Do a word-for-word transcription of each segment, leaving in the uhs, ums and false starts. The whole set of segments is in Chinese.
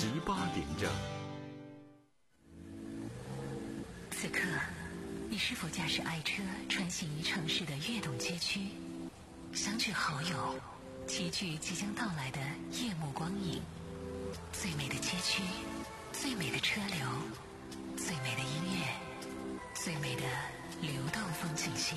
十八点整。 此刻，你是否驾驶爱车穿行于城市的跃动街区，相聚好友，齐聚即将到来的夜幕光影？最美的街区，最美的车流，最美的音乐，最美的流动风景线。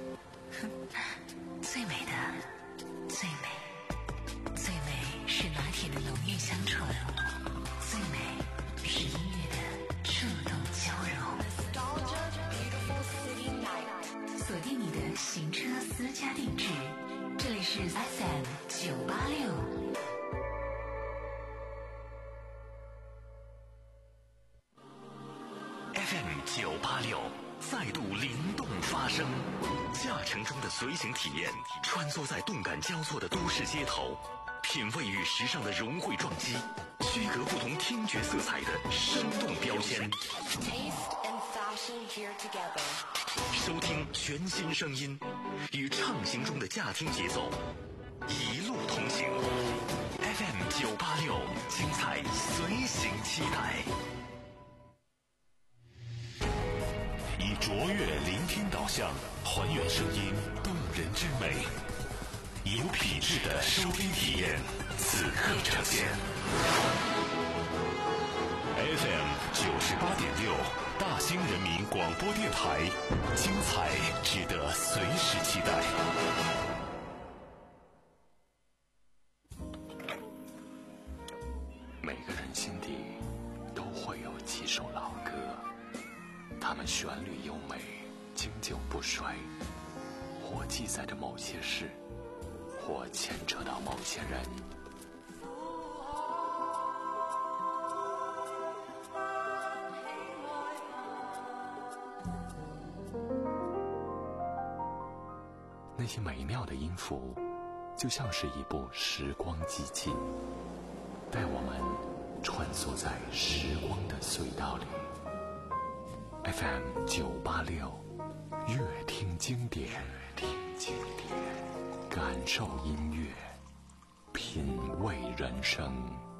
最美的，最美，最美是拿铁的浓郁香醇，最美是音乐的触动交融。锁定你的行车私家定制，这里是 F M 九八六。 F M 九八六再度灵动发声，驾乘中的随行体验，穿梭在动感交错的都市街头，品味与时尚的融汇撞击，区隔不同听觉色彩的生动标签。收听全新声音，与畅行中的驾听节奏，一路同行。F M 九八六，精彩随行期待。以卓越聆听导向，还原声音动人之美，有品质的收听体验，此刻呈现。F M 九十八点六，大兴人民广播电台，精彩值得随时期待。每个人心底都会有几首老歌，它们旋律优美，经久不衰，或记载着某些事，或牵扯到某些人。那些美妙的音符，就像是一部时光机器，带我们穿梭在时光的隧道里。F M 九八六，乐听经典，乐听经典，感受音乐，品味人生。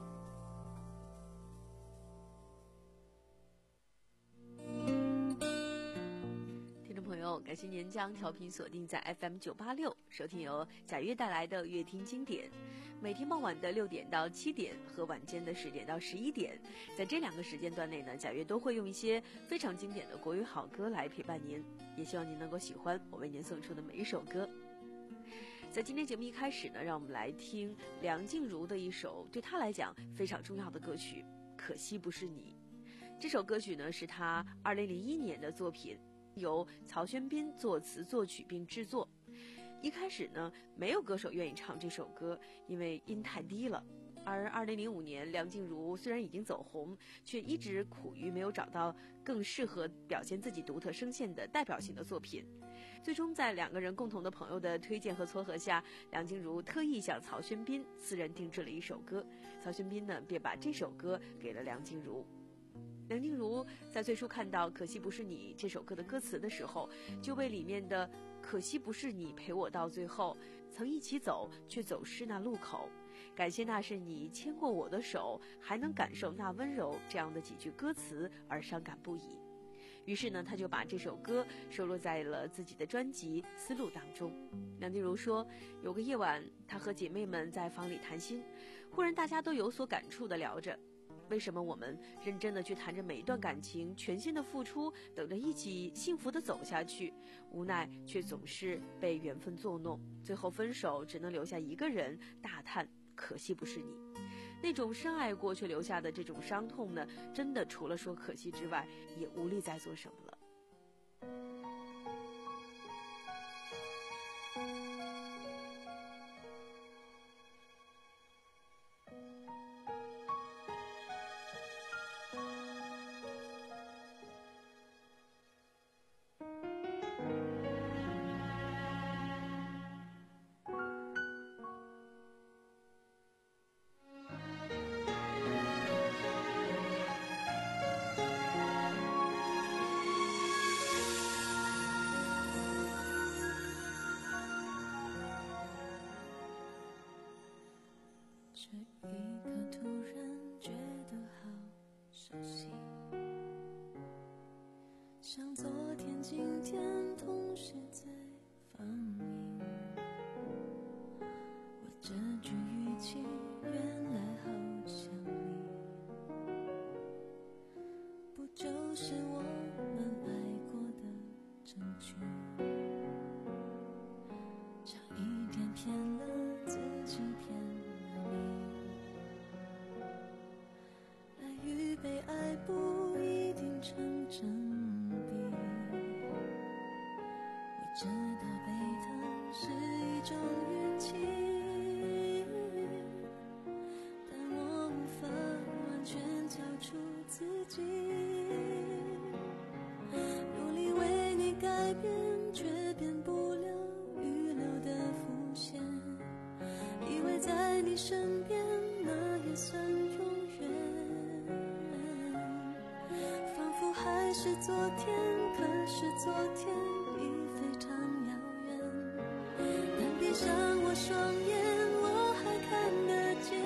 听众朋友，感谢您将调频锁定在 F M 九八六，收听由贾月带来的乐听经典。每天傍晚的六点到七点和晚间的十点到十一点，在这两个时间段内呢，贾月都会用一些非常经典的国语好歌来陪伴您，也希望您能够喜欢我为您送出的每一首歌。在今天节目一开始呢，让我们来听梁静茹的一首对她来讲非常重要的歌曲《可惜不是你》。这首歌曲呢是她二零零一年的作品，由曹轩宾作词作曲并制作。一开始呢，没有歌手愿意唱这首歌，因为音太低了。而二零零五年，梁静茹虽然已经走红，却一直苦于没有找到更适合表现自己独特声线的代表性的作品。最终在两个人共同的朋友的推荐和撮合下，梁静茹特意向曹轩宾私人定制了一首歌，曹轩宾呢便把这首歌给了梁静茹。梁静茹在最初看到《可惜不是你》这首歌的歌词的时候，就为里面的可惜不是你陪我到最后，曾一起走却走失那路口，感谢那是你牵过我的手，还能感受那温柔，这样的几句歌词而伤感不已。于是呢，他就把这首歌收录在了自己的专辑《丝路》当中。梁静茹说，有个夜晚，她和姐妹们在房里谈心，忽然大家都有所感触地聊着，为什么我们认真的去谈着每一段感情，全心的付出，等着一起幸福的走下去，无奈却总是被缘分作弄，最后分手只能留下一个人大叹可惜不是你。那种深爱过却留下的这种伤痛呢，真的除了说可惜之外，也无力再做什么了。 像昨天今天同时在放映，我这句语气原来好像你，不就是我们爱过的证据，差一点骗了自己骗了你，爱与被爱不一定成正比，我知道被疼是一种运气，但我无法完全交出自己，努力为你改变，却变不了预留的伏线，以为在你身边那也算永远，仿佛还是昨天，可是昨天已非常遥远，但闭上我双眼，我还看得见，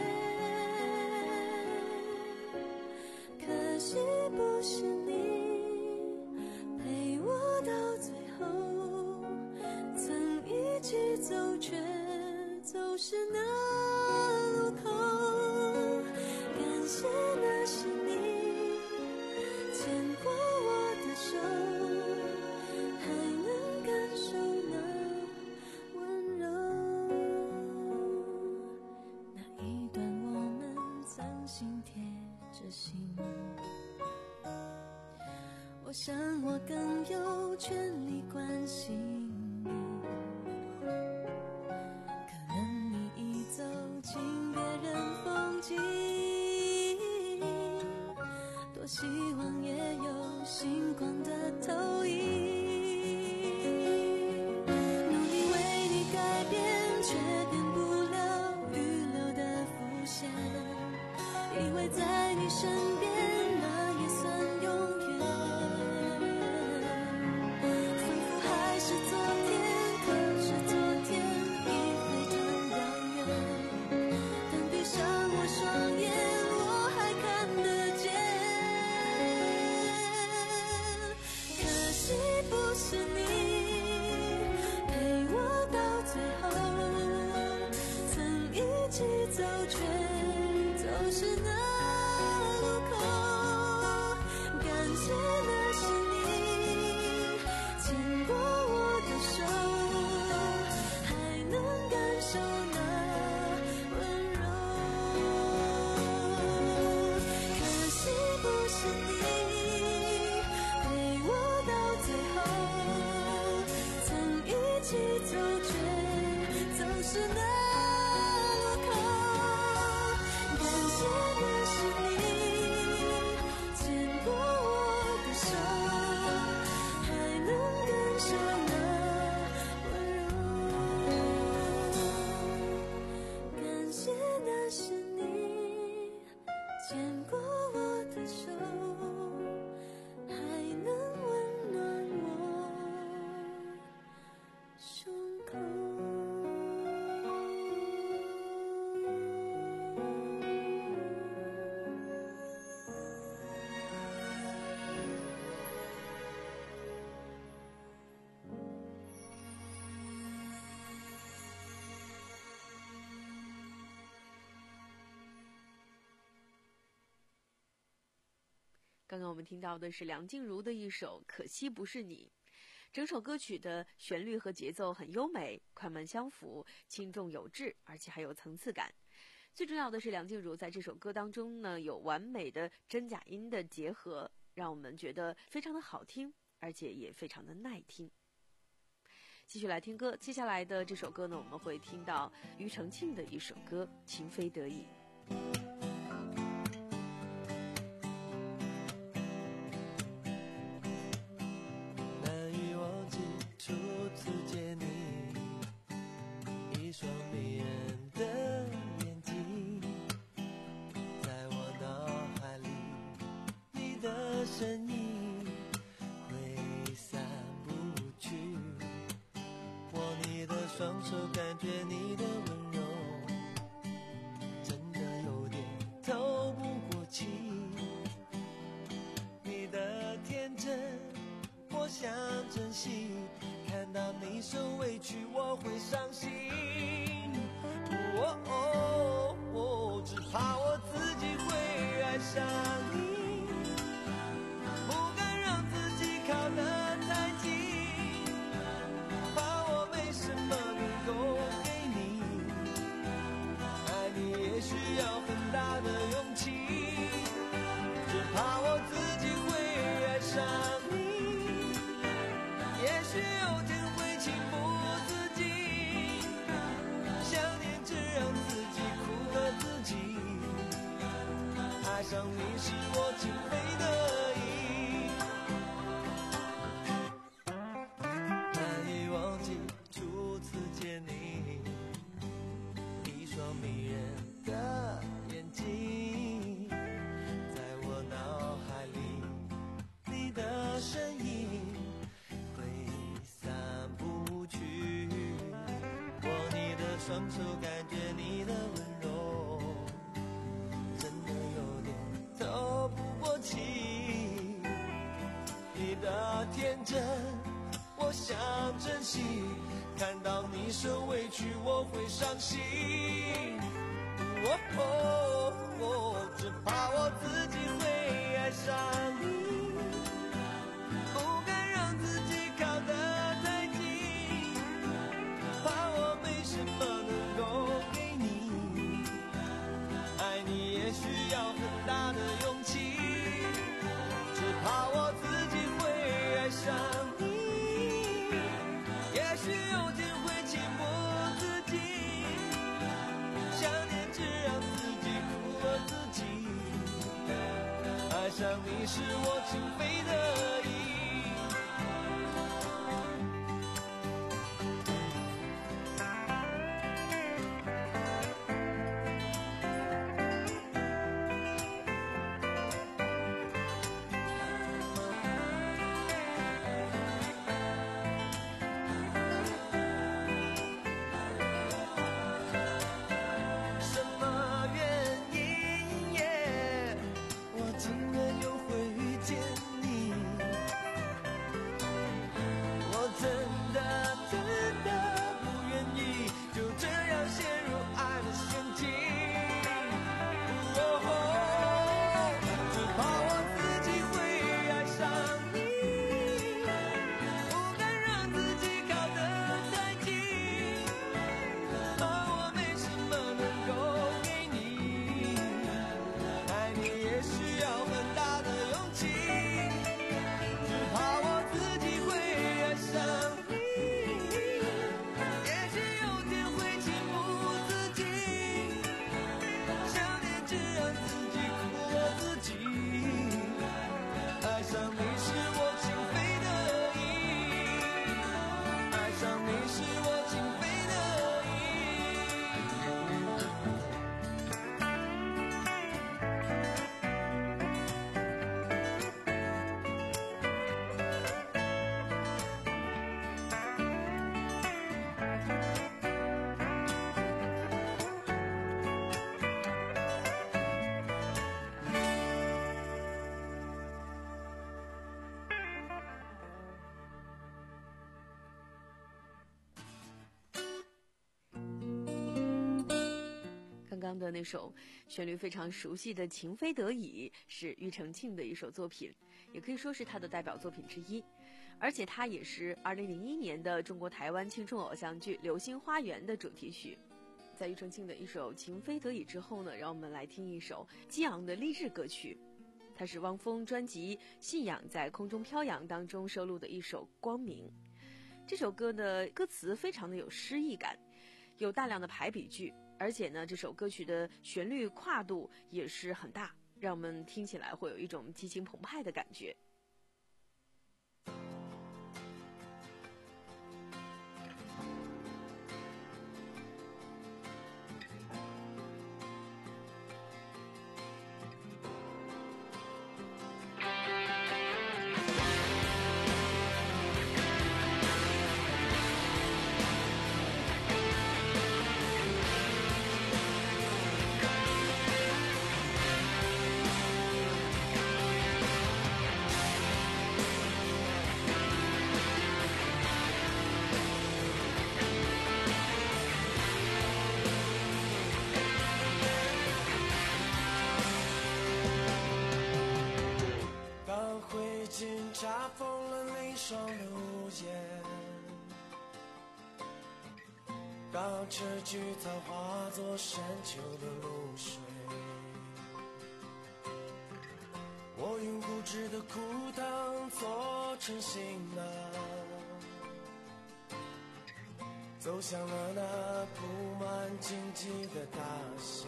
可惜不是你陪我到最后，曾一起走却走失那路口，感谢那是你牵过我的手，还能感受那温柔，那一段我们曾心贴着心，我想我更有权利关心你，可能你已走进别人风景，多希望也有星光的投影，努力为你改变，却变不了预留的伏线，以为在你身边那也算永远，仿佛还是昨天，可是昨天已非常遥远，但闭上我双眼，我还看得见，可惜不是你陪我到最后，曾一起走却走失那路口，感谢那是你牵过我的手，还能感受那温柔，可惜不是你陪我到最后，曾一起走却走失那路口，感谢那是你牵过我的手，还能感受那温柔，感谢那是你牵过我的手，还能温暖我胸口。 刚刚我们听到的是梁静茹的一首《可惜不是你》，整首歌曲的旋律和节奏很优美，快慢相符，轻重有致，而且还有层次感。最重要的是，梁静茹在这首歌当中呢，有完美的真假音的结合，让我们觉得非常的好听，而且也非常的耐听。继续来听歌，接下来的这首歌呢，我们会听到庾澄庆的一首歌《情非得已》。 难以忘记初次见你，一双迷人的眼睛，在我脑海里，你的身影挥散不去，握你的双手，感觉你的温柔，真的有点透不过气，你的天真惜，看到你受委屈我会伤心。哦哦哦，只怕我自己会爱上你，不敢让自己靠得太近，怕我没什么能够给你，爱你也需要很大的勇气，只怕我自己会爱上你，也许有天会情不自禁，想念只让自己苦了自己，爱上你是我情非得已，难以忘记初次见你，一双迷人的眼睛，在我脑海里你的身影挥散不去，握你的双手感觉你的温柔，真的有点透不过气，你的天真我想珍惜，看到你受委屈我会伤心。哦哦哦，只怕我自己会爱上你，不敢让自己靠得太近，怕我没什么能够给你，爱你也需要很大的勇气，只怕我自己会爱上你，也许有天会情不自禁，想念只让自己苦了自己，爱上你是我情非得已。什么原因耶？我竟然又会遇见你，我真的真的不愿意就这样陷入爱的陷阱。哦，只怕我自己会爱上你，不敢让自己靠得太近，怕我没什么能够给你，爱你也需要很大的勇气，只怕我自己会爱上你，也许有天会情不自禁，想念只让自己苦了自己，爱上你是我情非得已，爱上你是我情非得刚刚的那首旋律非常熟悉的《情非得已》是庾澄庆的一首作品，也可以说是他的代表作品之一，而且它也是二零零一年的中国台湾青春偶像剧《流星花园》的主题曲。在庾澄庆的一首《情非得已》之后呢，让我们来听一首激昂的励志歌曲，它是汪峰专辑《信仰在空中飘扬》当中收录的一首《光明》。这首歌的歌词非常的有诗意感，有大量的排比句，而且呢，这首歌曲的旋律跨度也是很大，让我们听起来会有一种激情澎湃的感觉。 霜的屋檐，当这菊草化作深秋的露水，我用固执的枯藤做成行囊，走向了那布满荆棘的大象。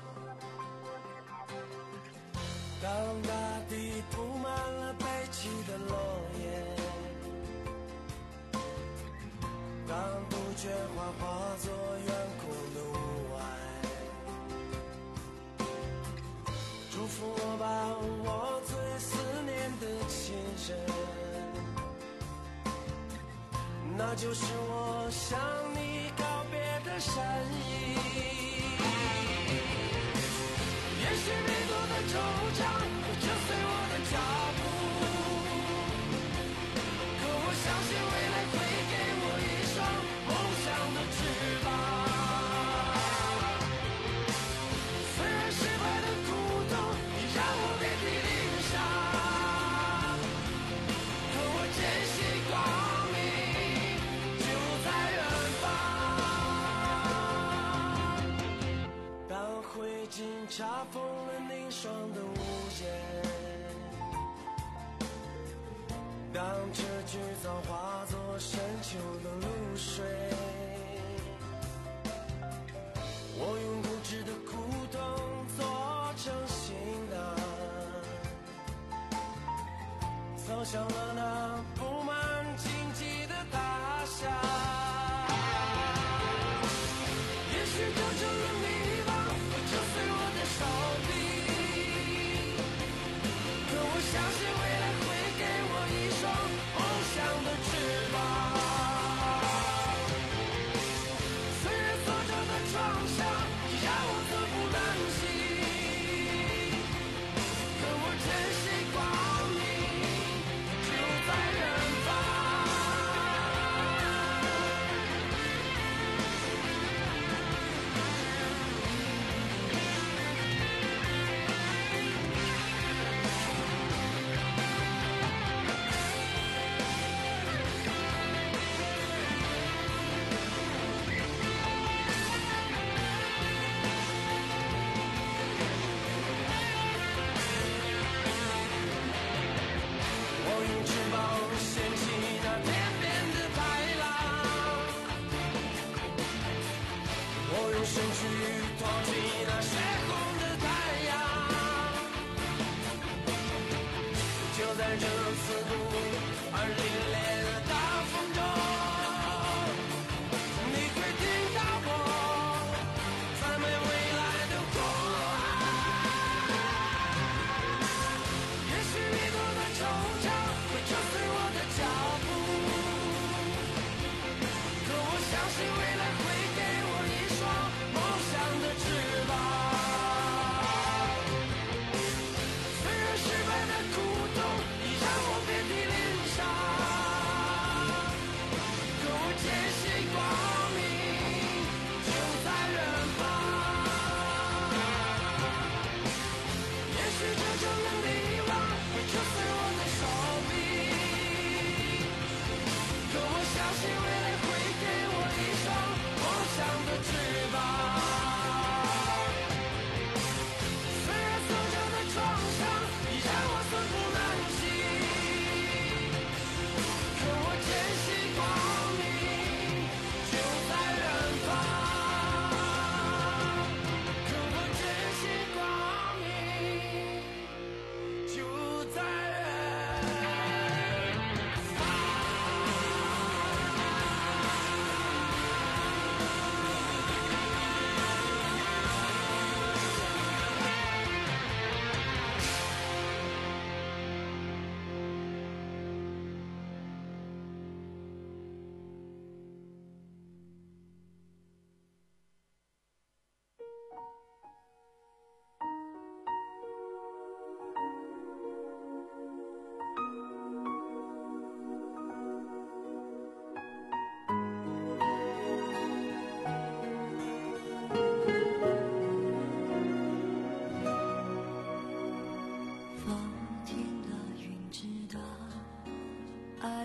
当大地铺满了悲泣的落叶，当杜鹃花化作远空的雾霭，祝福我吧，我最思念的亲人，那就是我向你告别的身影。也许每多的惆怅会追随我的脚步，可我相信未来会给我一双梦想的翅膀。虽然失败的苦痛已让我遍体鳞伤，可我坚信光明就在远方。当灰烬查封了凝霜的屋檐，当这菊草化作深秋的露水，我用固执的枯藤做成行囊，走向了那布满荆棘的大厦。也许就这样迷茫会折碎我的手臂，可我相信未来会给我一双梦想的翅膀。虽然所受的创伤已让我寸步难行，可我珍惜光明就在远方。我用翅膀掀起那天边的海浪，我用身躯托起那血红的太阳。就在这刺骨而凛冽的大风中，你会听到我赞美未来的呼喊。也许一多的惆怅会折碎我的脚步，可我相信未来会给我一双梦想的翅膀。虽然失败的苦痛已让我遍体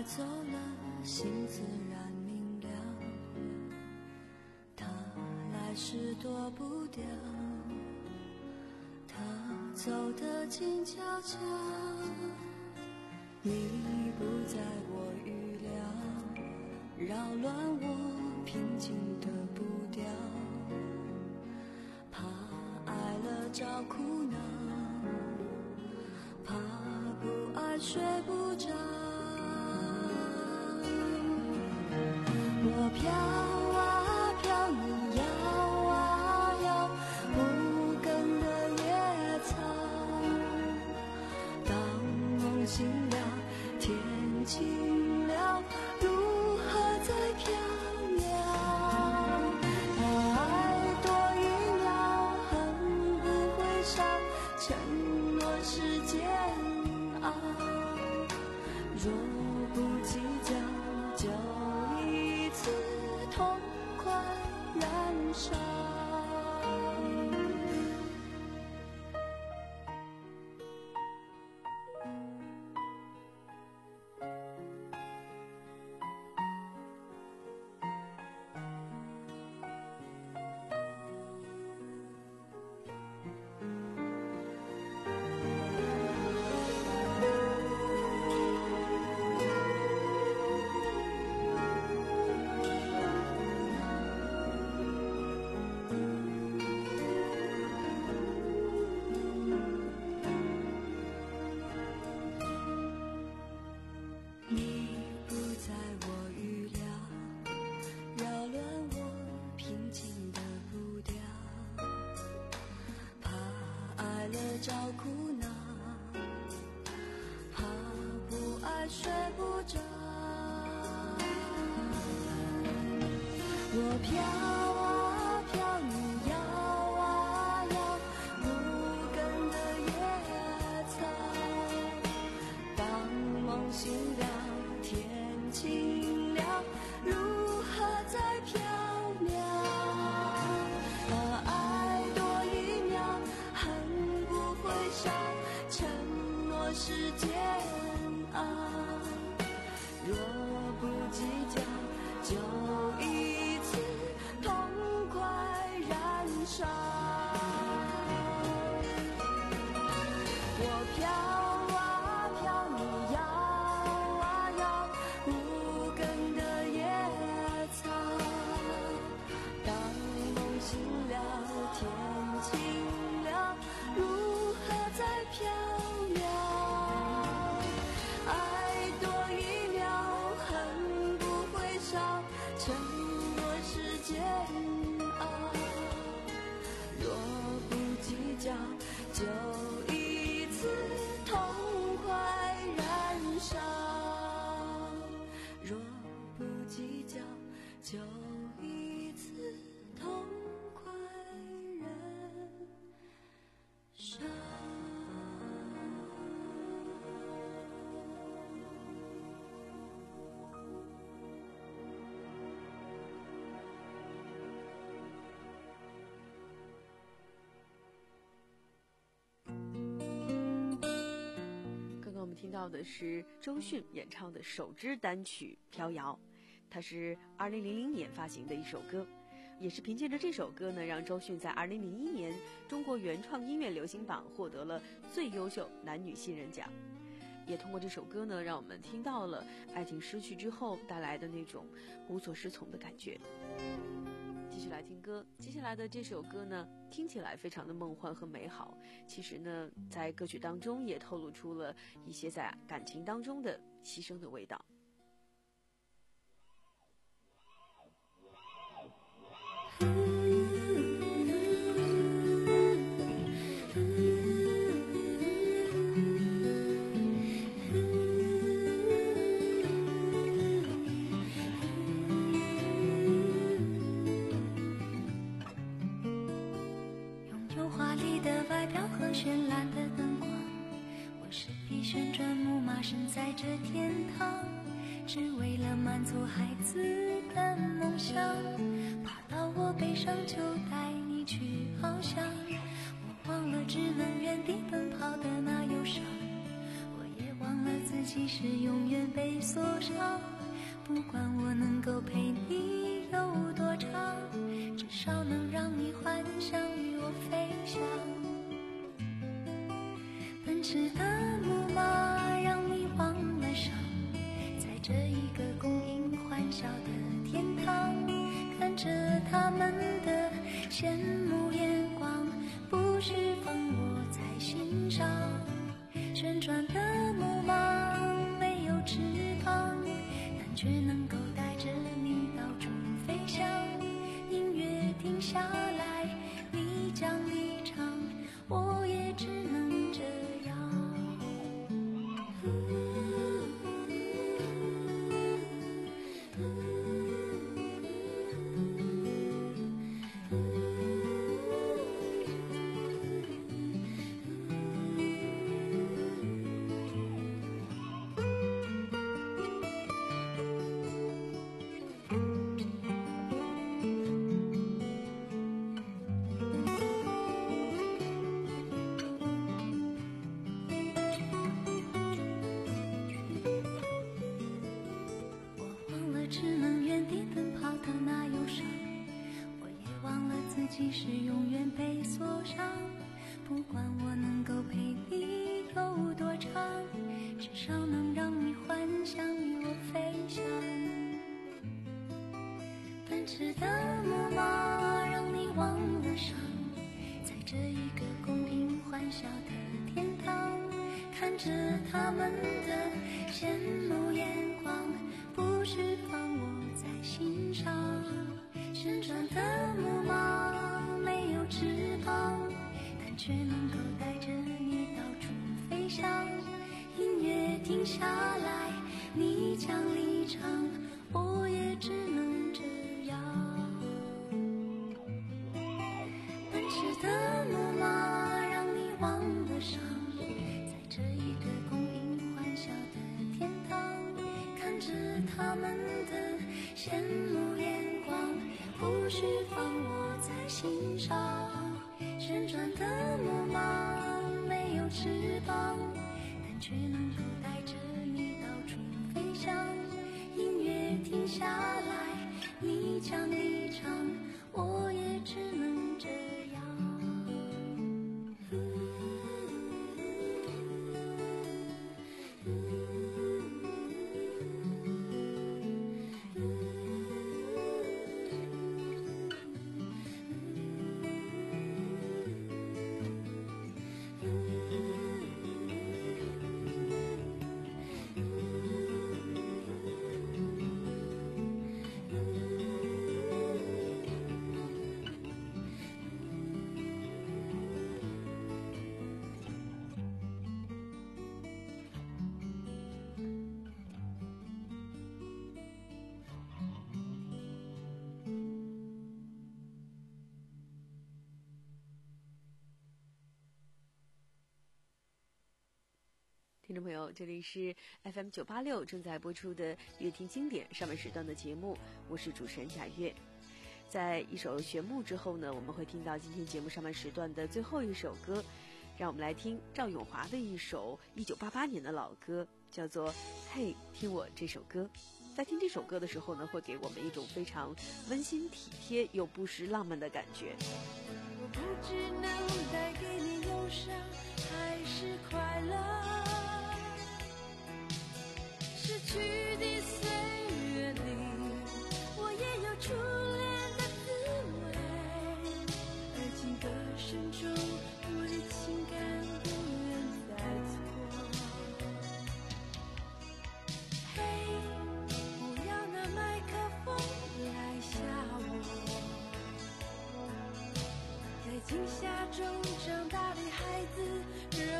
走了，心自然明了。他来时躲不掉，他走得静悄悄。你不在我预料，扰乱我平静的步调。怕爱了找苦恼，怕不爱睡不着。我飘啊飘，你摇啊摇，无根的野草。当梦醒了，天晴了，如何在飘渺？爱多一秒，恨不会少，承诺是煎熬。若不计较，就一次痛快燃烧。找苦恼，怕不爱睡不着。我飘啊飘，你摇啊摇，无根的野草。当梦醒了，天晴了，如何在飘渺？爱多一秒，恨不会少，承诺是煎熬。若不计较，就一次痛快燃烧。我飘啊飘，你摇啊摇，无根的野草。当梦醒了，天晴了，如何在飘渺？爱多一秒，恨不会少，承诺是煎熬。若不计较，就一次痛快燃烧。若不计较，就一次痛快燃烧。 刚刚我们听到的是周迅演唱的首支单曲《飘摇》，它是二零零零年发行的一首歌，也是凭借着这首歌呢，让周迅在二零零一年中国原创音乐流行榜获得了最优秀男女新人奖。也通过这首歌呢，让我们听到了爱情失去之后带来的那种无所适从的感觉。继续来听歌，接下来的这首歌呢，听起来非常的梦幻和美好，其实呢，在歌曲当中也透露出了一些在感情当中的牺牲的味道。 绚烂的灯光，我是匹旋转木马，身在这天堂，只为了满足孩子的梦想。爬到我背上就带你去翱翔，我忘了只能原地奔跑的那忧伤，我也忘了自己是永远被被锁上，不管我能够陪你有多长，至少能让你幻想与我飞翔。奔驰的木马让你忘了伤，在这一个供应欢笑的天堂，看着他们的羡慕眼光，不释放我在心上。旋转的木马没有翅膀，但却能够带着你到处飞翔。音乐停下来，你将离场，我也只能这样。只能原地奔跑的那忧伤，我也忘了自己是永远被锁上。不管我能够陪你有多长，至少能让你幻想与我飞翔。奔驰的木马让你忘了伤，在这一个供应欢笑的天堂，看着他们的羡慕眼光，不释放我在心上。旋转的木马没有翅膀，但却能够带着你到处飞翔。音乐停下来，你将离场，我也只能这样。奔驰的木马让你忘了伤，在这一个供应欢笑的天堂，看着他们的羡慕眼光，不释放我在心上。旋转的木马没有翅膀，但却能够带着你到处飞翔。音乐停下来，你将离场，我也只能这样。 听众朋友，这里是 F M 九八六正在播出的乐听经典上半时段的节目，我是主持人贾月。在一首旋木之后呢，我们会听到今天节目上半时段的最后一首歌，让我们来听赵咏华的一首一九八八年的老歌，叫做《嘿，听我这首歌》。在听这首歌的时候呢，会给我们一种非常温馨体贴又不失浪漫的感觉。 我不知能带给你忧伤还是快乐，逝去的岁月里，我也有初恋的滋味，而情歌声中我的情感不愿再错。嘿，不要拿麦克风来吓我，在惊吓中长大的孩子，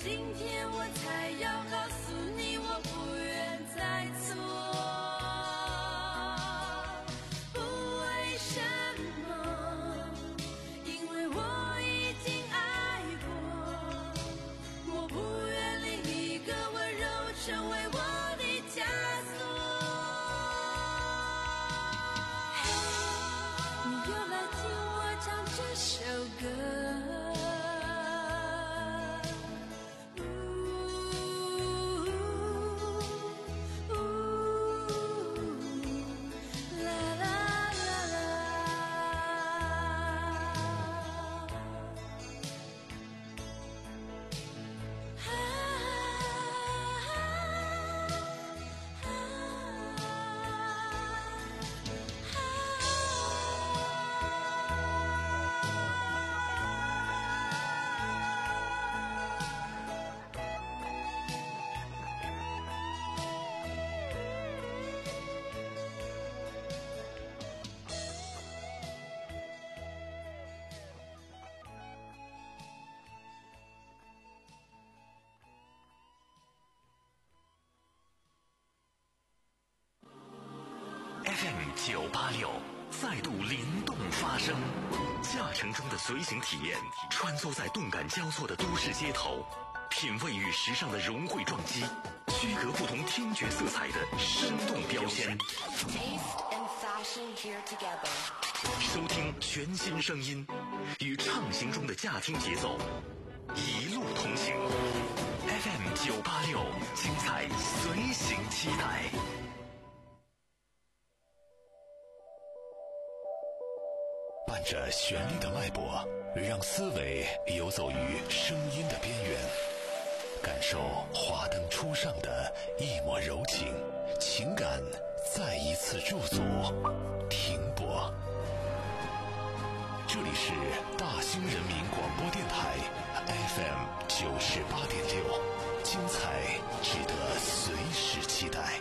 今天我才要告诉你，我不愿再错。不为什么，因为我已经爱过，我不愿另一个温柔成为我的枷锁。你又来听我唱这首歌。 F M 九八六再度灵动发声，驾乘中的随行体验，穿梭在动感交错的都市街头，品味与时尚的融汇撞击，区隔不同听觉色彩的生动标签。收听全新声音，与畅行中的驾听节奏，一路同行。F M 九八六，精彩随行期待。伴着旋律的脉搏，让思维游走于声音的边缘，感受华灯初上的一抹柔情，情感再一次驻足停泊。这里是大兴人民广播电台 F M 九十八点六，精彩值得随时期待。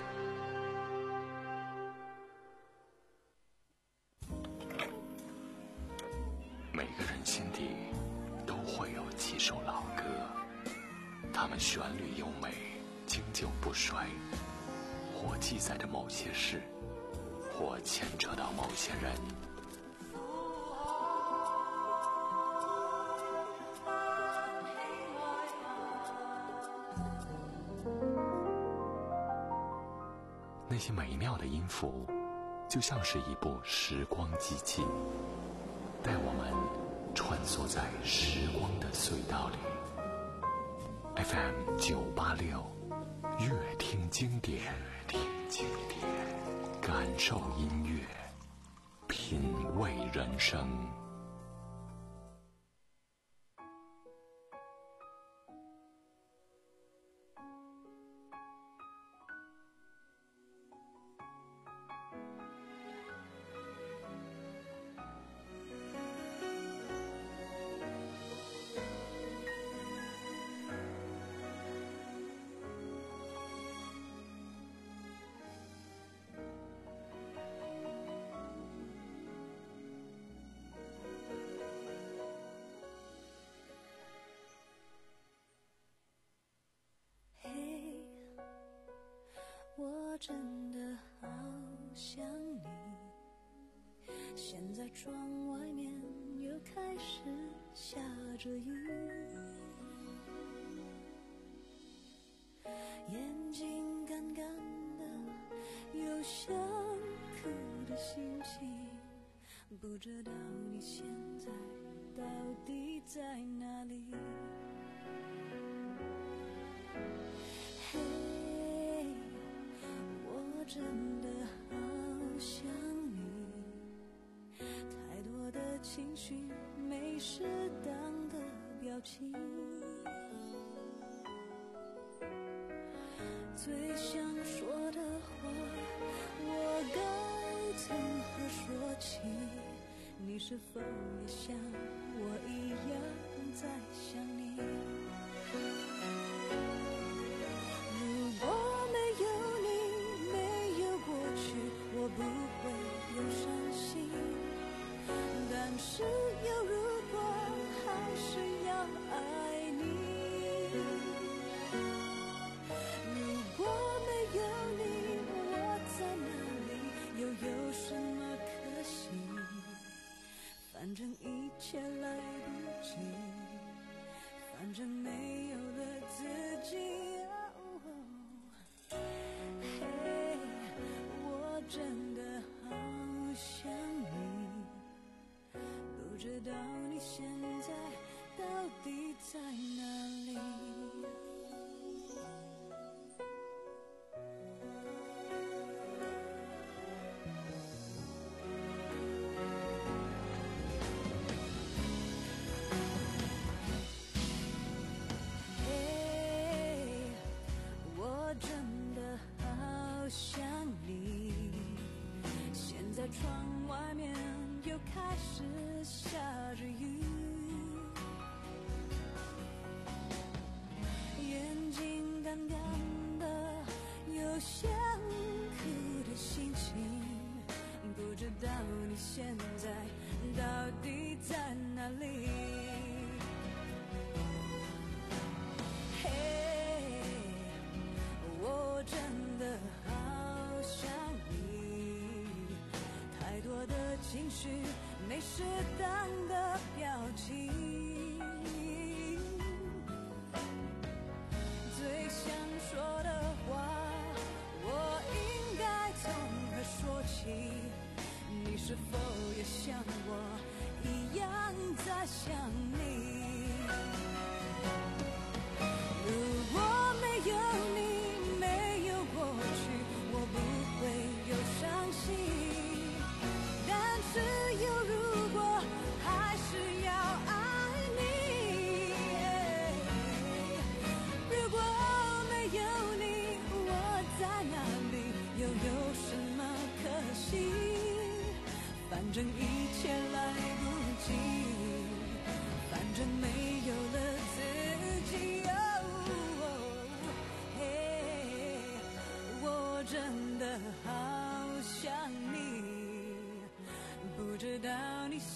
每个人心底都会有几首老歌，它们旋律优美，经久不衰，或记载着某些事，或牵扯到某些人。那些美妙的音符，就像是一部时光机器，带我们穿梭在时光的隧道里。 F M 九八六，乐听经典，听经典，感受音乐，品味人生。 我真的好想你，现在窗外面又开始下着雨，眼睛干干的，有想哭的心情，不知道你现在到底在哪里。嘿，我真的好想你，太多的情绪没适当的表情，最想说的话我该从何说起，你是否也像我一样在想你？如果没有你，没有过去，我不会有伤心，但是有如果还是要爱你。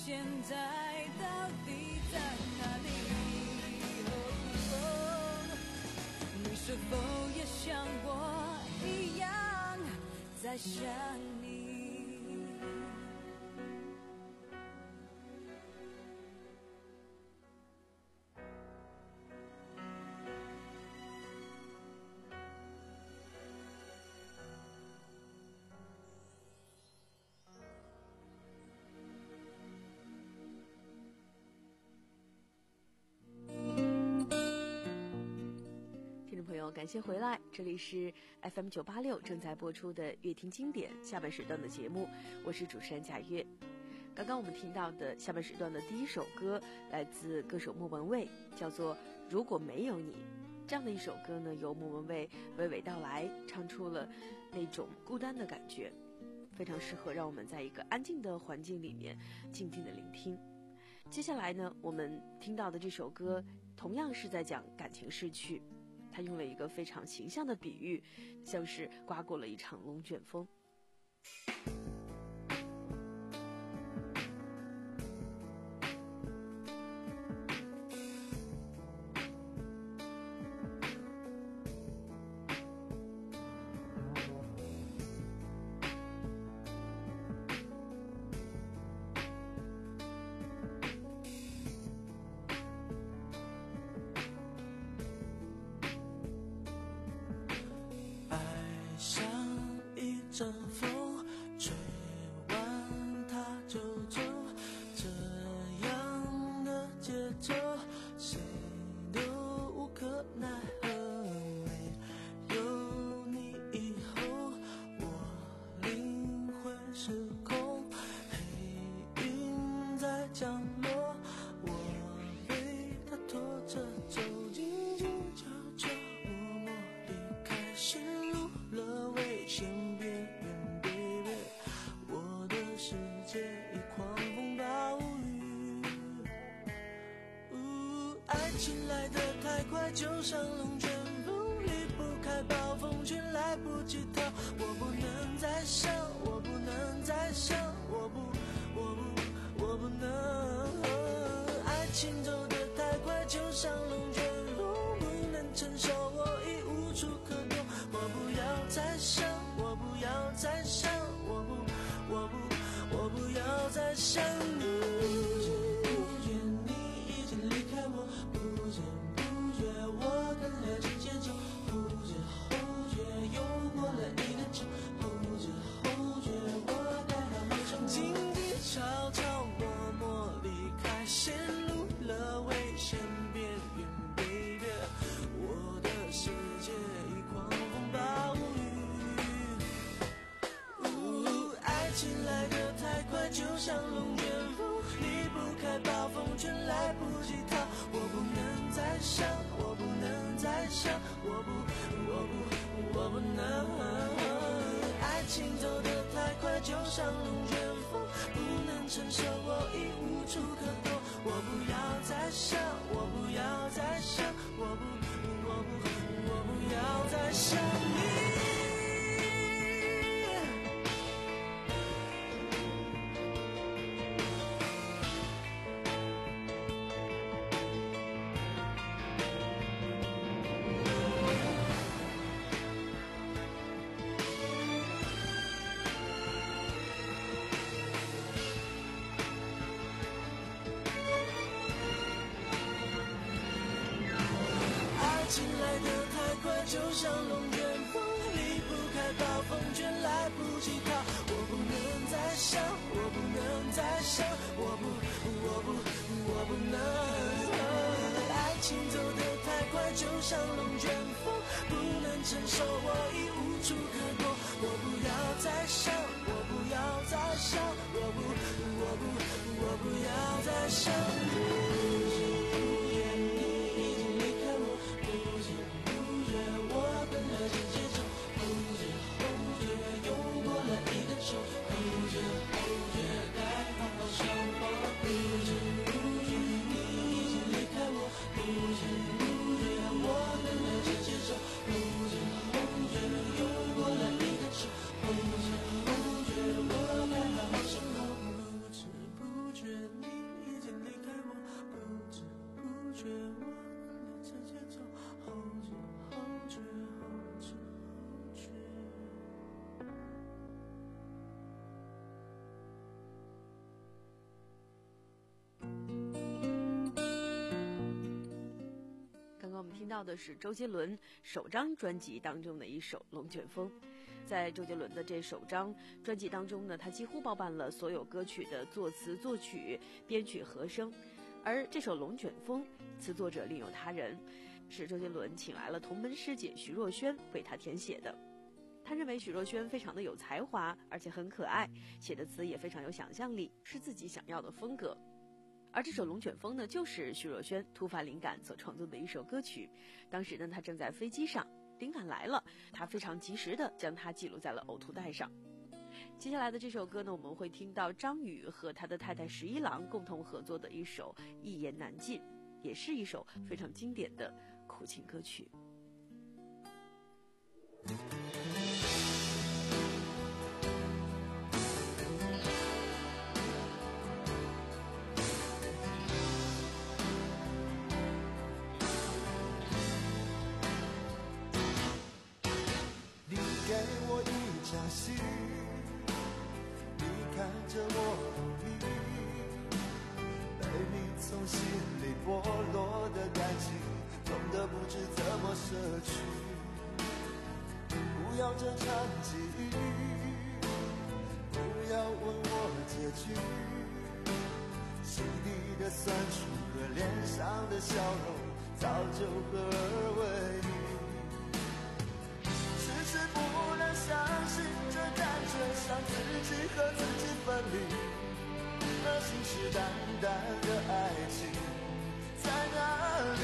现在到底在哪里？你是否也像我一样在想你？ 感谢回来，这里是 F M 九八六正在播出的乐听经典下半时段的节目，我是主持人贾月。刚刚我们听到的下半时段的第一首歌来自歌手莫文蔚，叫做《如果没有你》。这样的一首歌呢，由莫文蔚娓娓道来，唱出了那种孤单的感觉，非常适合让我们在一个安静的环境里面静静的聆听。接下来呢，我们听到的这首歌同样是在讲感情逝去，他用了一个非常形象的比喻，像是刮过了一场龙卷风。 阵风吹完它就走，这样的节奏谁都无可奈何。没有你以后，我灵魂失控，黑云在降落，我被它拖着走，静静悄悄默默离开，陷入了危险边缘。这一狂风暴雨，爱情来得太快，就像龙卷风，离不开暴风圈，来不及逃。我不能再想，我不能再想，我不，我不，我不能。爱情走得太快，就像龙卷风，不能承受，我已无处可躲。我不要再想，我不要再想，我不，我不。我不要再想你，不知不觉你已经离开我，不知不觉我跟了渐渐走，后知后觉又过了一个秋，后知后觉我该好好生活，静静悄悄默默离开，陷入了危险边缘 baby， 我的世界已狂风暴雨，爱情来的太快，就像龙卷风，离不开暴风圈，来不及逃。我不能再想，我不能再想，我不，我不，我不能。爱情走得太快，就像龙卷风，不能承受，我已无处可躲。我不要再想，我不要再想，我不，我不，我不要再想你。就像龙卷风，离不开暴风圈，来不及逃。我不能再想，我不能再想，我不，我不，我不能。爱情走得太快，就像龙卷风，不能承受，我已无处可躲。我不要再想，我不要再想，我不，我不，我不要再想你。不知不觉，我该好好生活，不知不觉。 听到的是周杰伦首张专辑当中的一首《龙卷风》。在周杰伦的这首张专辑当中呢，他几乎包办了所有歌曲的作词、作曲、编曲、和声。而这首《龙卷风》，词作者另有他人，是周杰伦请来了同门师姐徐若瑄为他填写的。他认为许若瑄非常的有才华，而且很可爱，写的词也非常有想象力，是自己想要的风格。而这首《龙卷风》呢，就是许若瑄突发灵感所创作的一首歌曲。当时呢，他正在飞机上，灵感来了，他非常及时的将它记录在了呕吐带上。接下来的这首歌呢，我们会听到张宇和他的太太十一郎共同合作的一首《一言难尽》，也是一首非常经典的苦情歌曲。 给我一场戏，你看着我努力，被你从心里剥落的感情，痛得不知怎么舍去。不要这场记忆，不要问我结局，心底的酸楚和脸上的笑容，早就合二为一。不能相信这感觉像自己和自己分离，而信誓旦旦的爱情在哪里？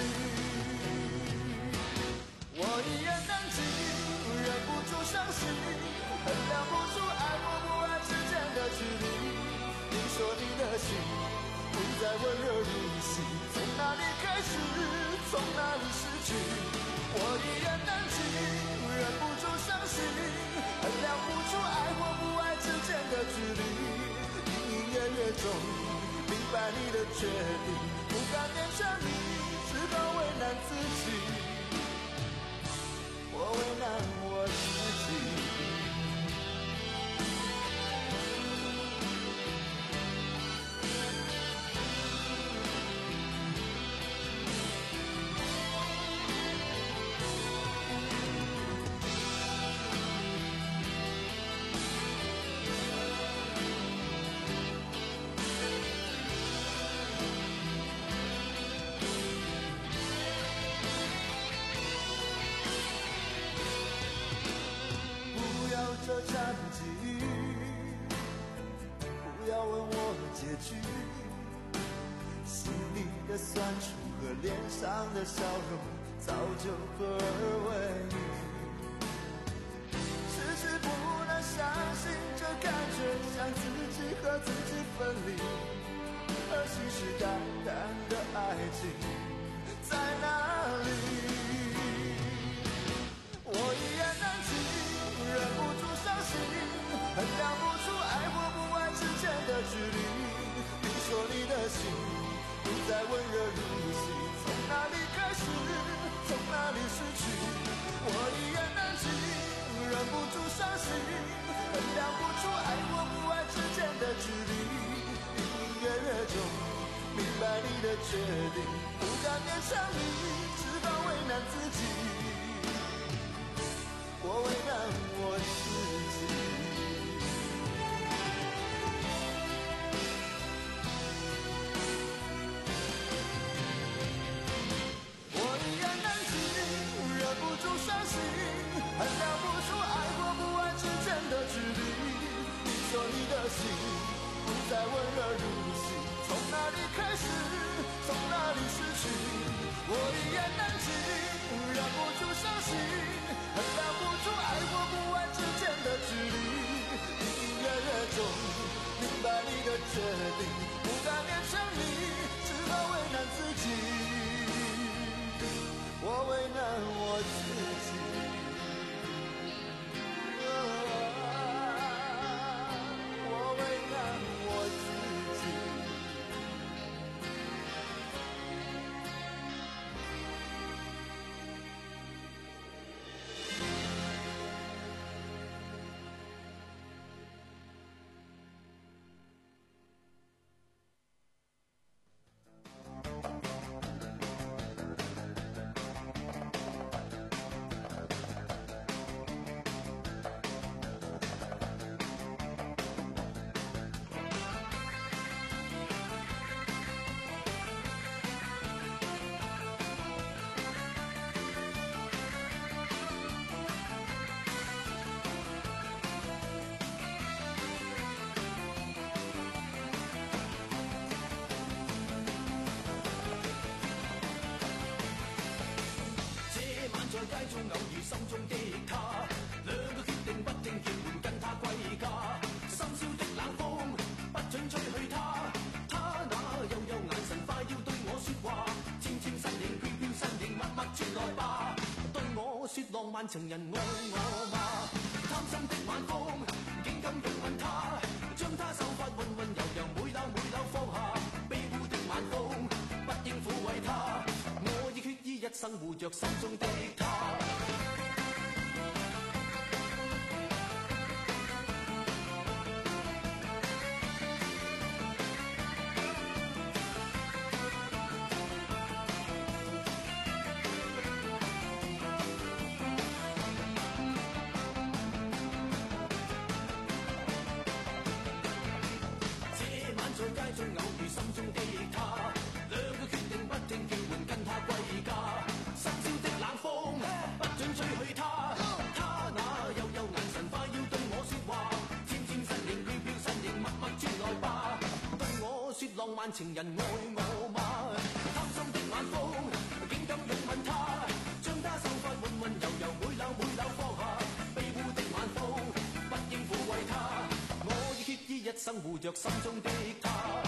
我一言难尽，忍不住伤心，衡量不出爱或不爱之间的距离。你说你的心不再温热如昔，从哪里开始，从哪里失去？我一言难尽，忍不住伤心，衡量不出爱或不爱之间的距离。隐隐约约中明白你的决定，不敢勉强你，只好为难自己。我为难我自己。这场记忆，不要问我结局，心里的酸楚和脸上的笑容早就合二为一。迟迟不能相信这感觉像自己和自己分离，而信誓旦旦的爱情在哪里？我一言难尽，忍不住伤心，衡量不出爱或不爱之间的距离。你说你的心不再温热如昔，从哪里开始，从哪里失去？我一言难尽，忍不住伤心，衡量不出爱或不爱之间的距离。隐隐约约中明白你的决定，不敢勉强你，只好为难自己。我为难我自己。我一言难尽，忍不住伤心，衡量不出爱或不爱之间的距离。你说你的心不再温热如昔，从哪里开始，从哪里失去？我一言难尽，忍不住伤心，衡量不出爱或不爱之间的距离。隐隐约约中明白你的决定，不敢勉强你，只好为难自己。我为难我自己。我为难我自己。 街中偶遇心中的他，兩個決定不聽叫喚跟他歸家。深宵的冷風不准吹去他，他那幽幽眼神快要對我說話，纖纖身影飄飄身影默默轉來吧，對我說浪漫情人愛我嗎？貪心的晚風竟敢擁吻他，將他手法溫溫柔柔每縷每縷放下，卑污的晚風不應撫慰他，我已決意一生護着心中的他。浪漫情人愛我嗎？貪心的晚風竟敢擁吻他，將他手法溫溫柔柔每縷每縷放下，卑污的晚風不應撫慰他，我已決意一生護着心中的他。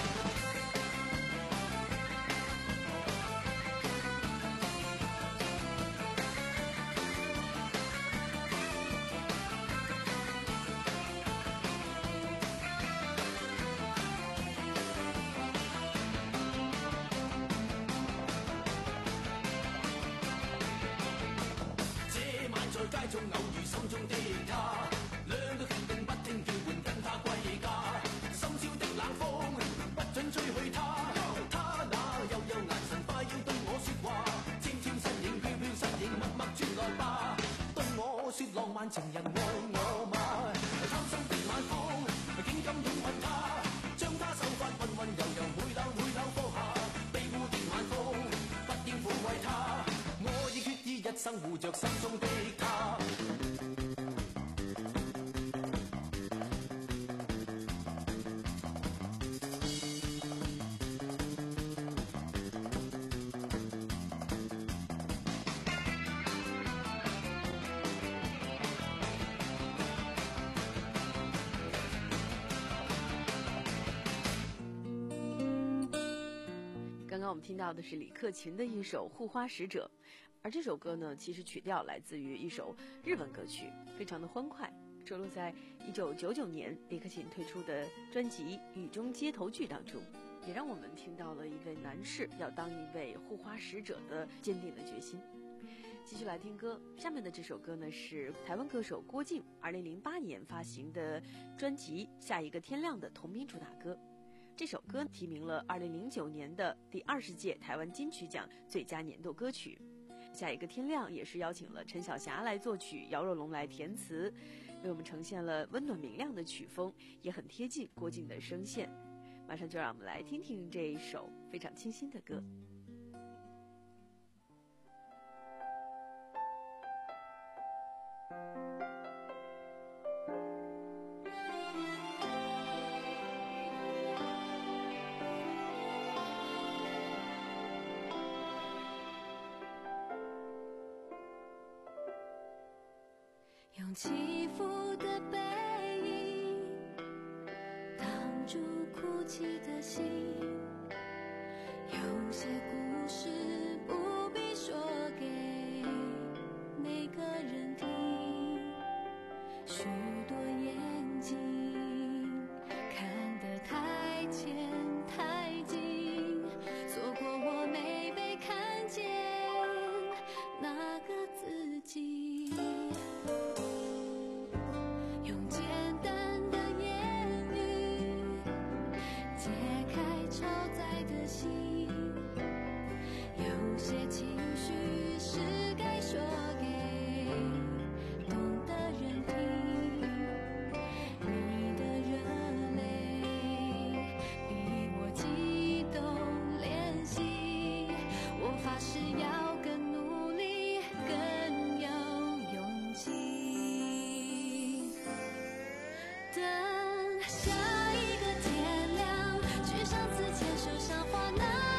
街中偶遇心中的他，兩個決定不聽叫喚跟他歸家。深宵的冷風不准吹去他，他那幽幽眼神快要對我說話，纖纖身影飄飄身影默默轉來吧，對我說浪漫情人愛我嗎？貪心的晚風竟敢擁吻他，將他手法溫溫柔柔每縷每縷放下，卑污的晚風不應撫慰他，我已決意一生護着心中的他。 刚刚我们听到的是李克勤的一首《护花使者》，而这首歌呢，其实曲调来自于一首日本歌曲，非常的欢快，收录在一九九九年李克勤推出的专辑《雨中街头剧》当中，也让我们听到了一位男士要当一位护花使者的坚定的决心。继续来听歌，下面的这首歌呢是台湾歌手郭静二零零八年发行的专辑《下一个天亮》的同名主打歌。这首歌提名了二零零九年的第二十届台湾金曲奖最佳年度歌曲。下一个天亮也是邀请了陈小霞来作曲，姚若龙来填词，为我们呈现了温暖明亮的曲风，也很贴近郭静的声线。马上就让我们来听听这一首非常清新的歌。 用起伏的背影挡住哭泣的心，有些故事不必说给每个人听，许多眼睛看得太浅太近，错过我没被看见那个自己。 等下一个天亮，去上次牵手赏花那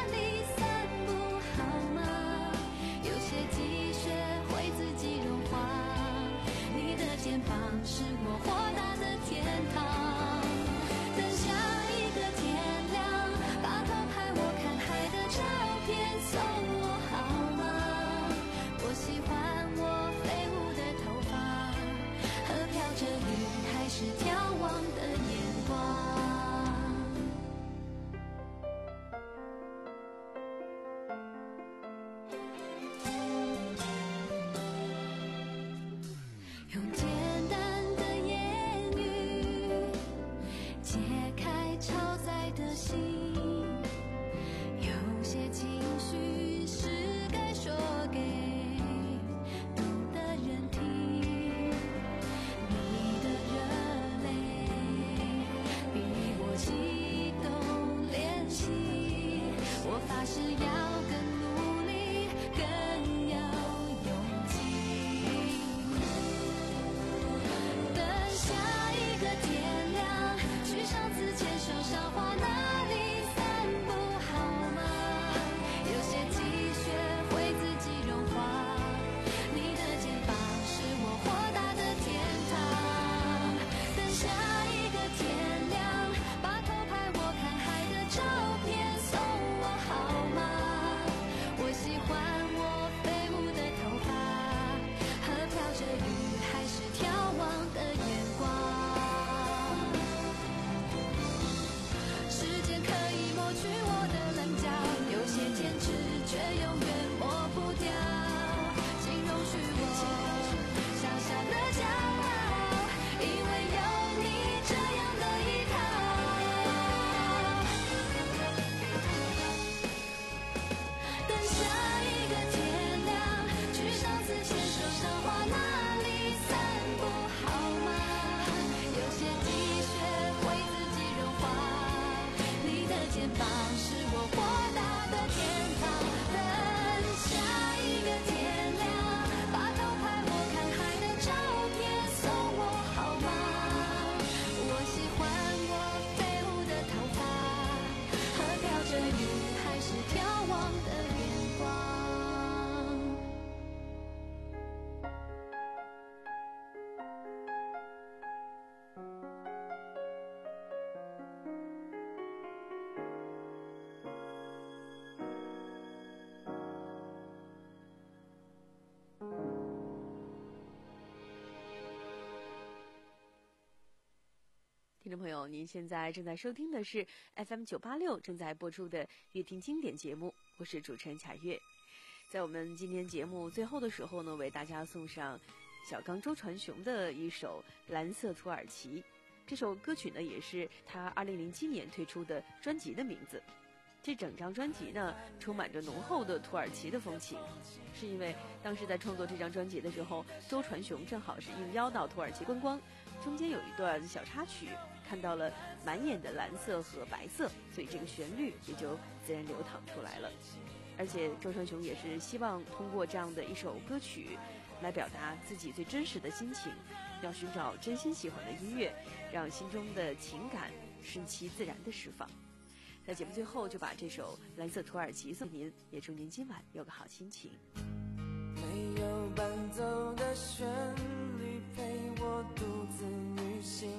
众朋友，您现在正在收听的是 F M 九八六正在播出的乐听经典节目，我是主持人凯月。在我们今天节目最后的时候呢，为大家送上小刚周传雄的一首《蓝色土耳其》。这首歌曲呢，也是他二零零七年推出的专辑的名字。这整张专辑呢，充满着浓厚的土耳其的风情，是因为当时在创作这张专辑的时候，周传雄正好是应邀到土耳其观光，中间有一段小插曲，看到了满眼的蓝色和白色，所以这个旋律也就自然流淌出来了。而且周传雄也是希望通过这样的一首歌曲来表达自己最真实的心情，要寻找真心喜欢的音乐，让心中的情感顺其自然的释放。在节目最后就把这首《蓝色土耳其》送您，也祝您今晚有个好心情。 没有伴奏的旋律陪我独自旅行，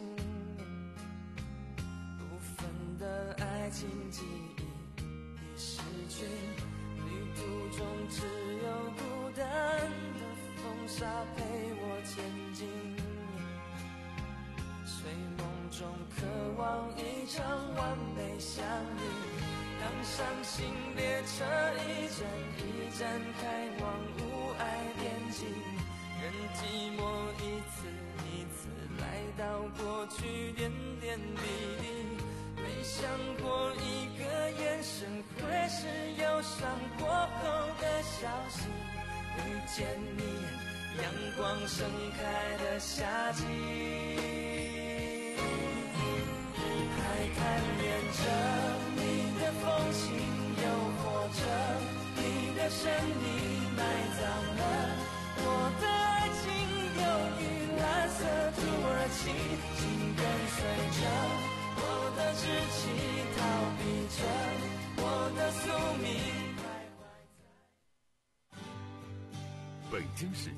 部分的爱情记忆已失去，旅途中只有孤单的风沙陪我前进，睡梦中渴望一场完美相遇，让伤心列车一站一站开往无爱边境，任寂寞一次一次来到过去点点滴滴，没想过一个眼神会是忧伤过后的消息，遇见你阳光盛开的夏季，还看见着你的风情，诱惑着你的神秘，埋葬了我的爱情，忧郁蓝色土耳其，紧跟随着我的志气，逃避着我的宿命。 北京市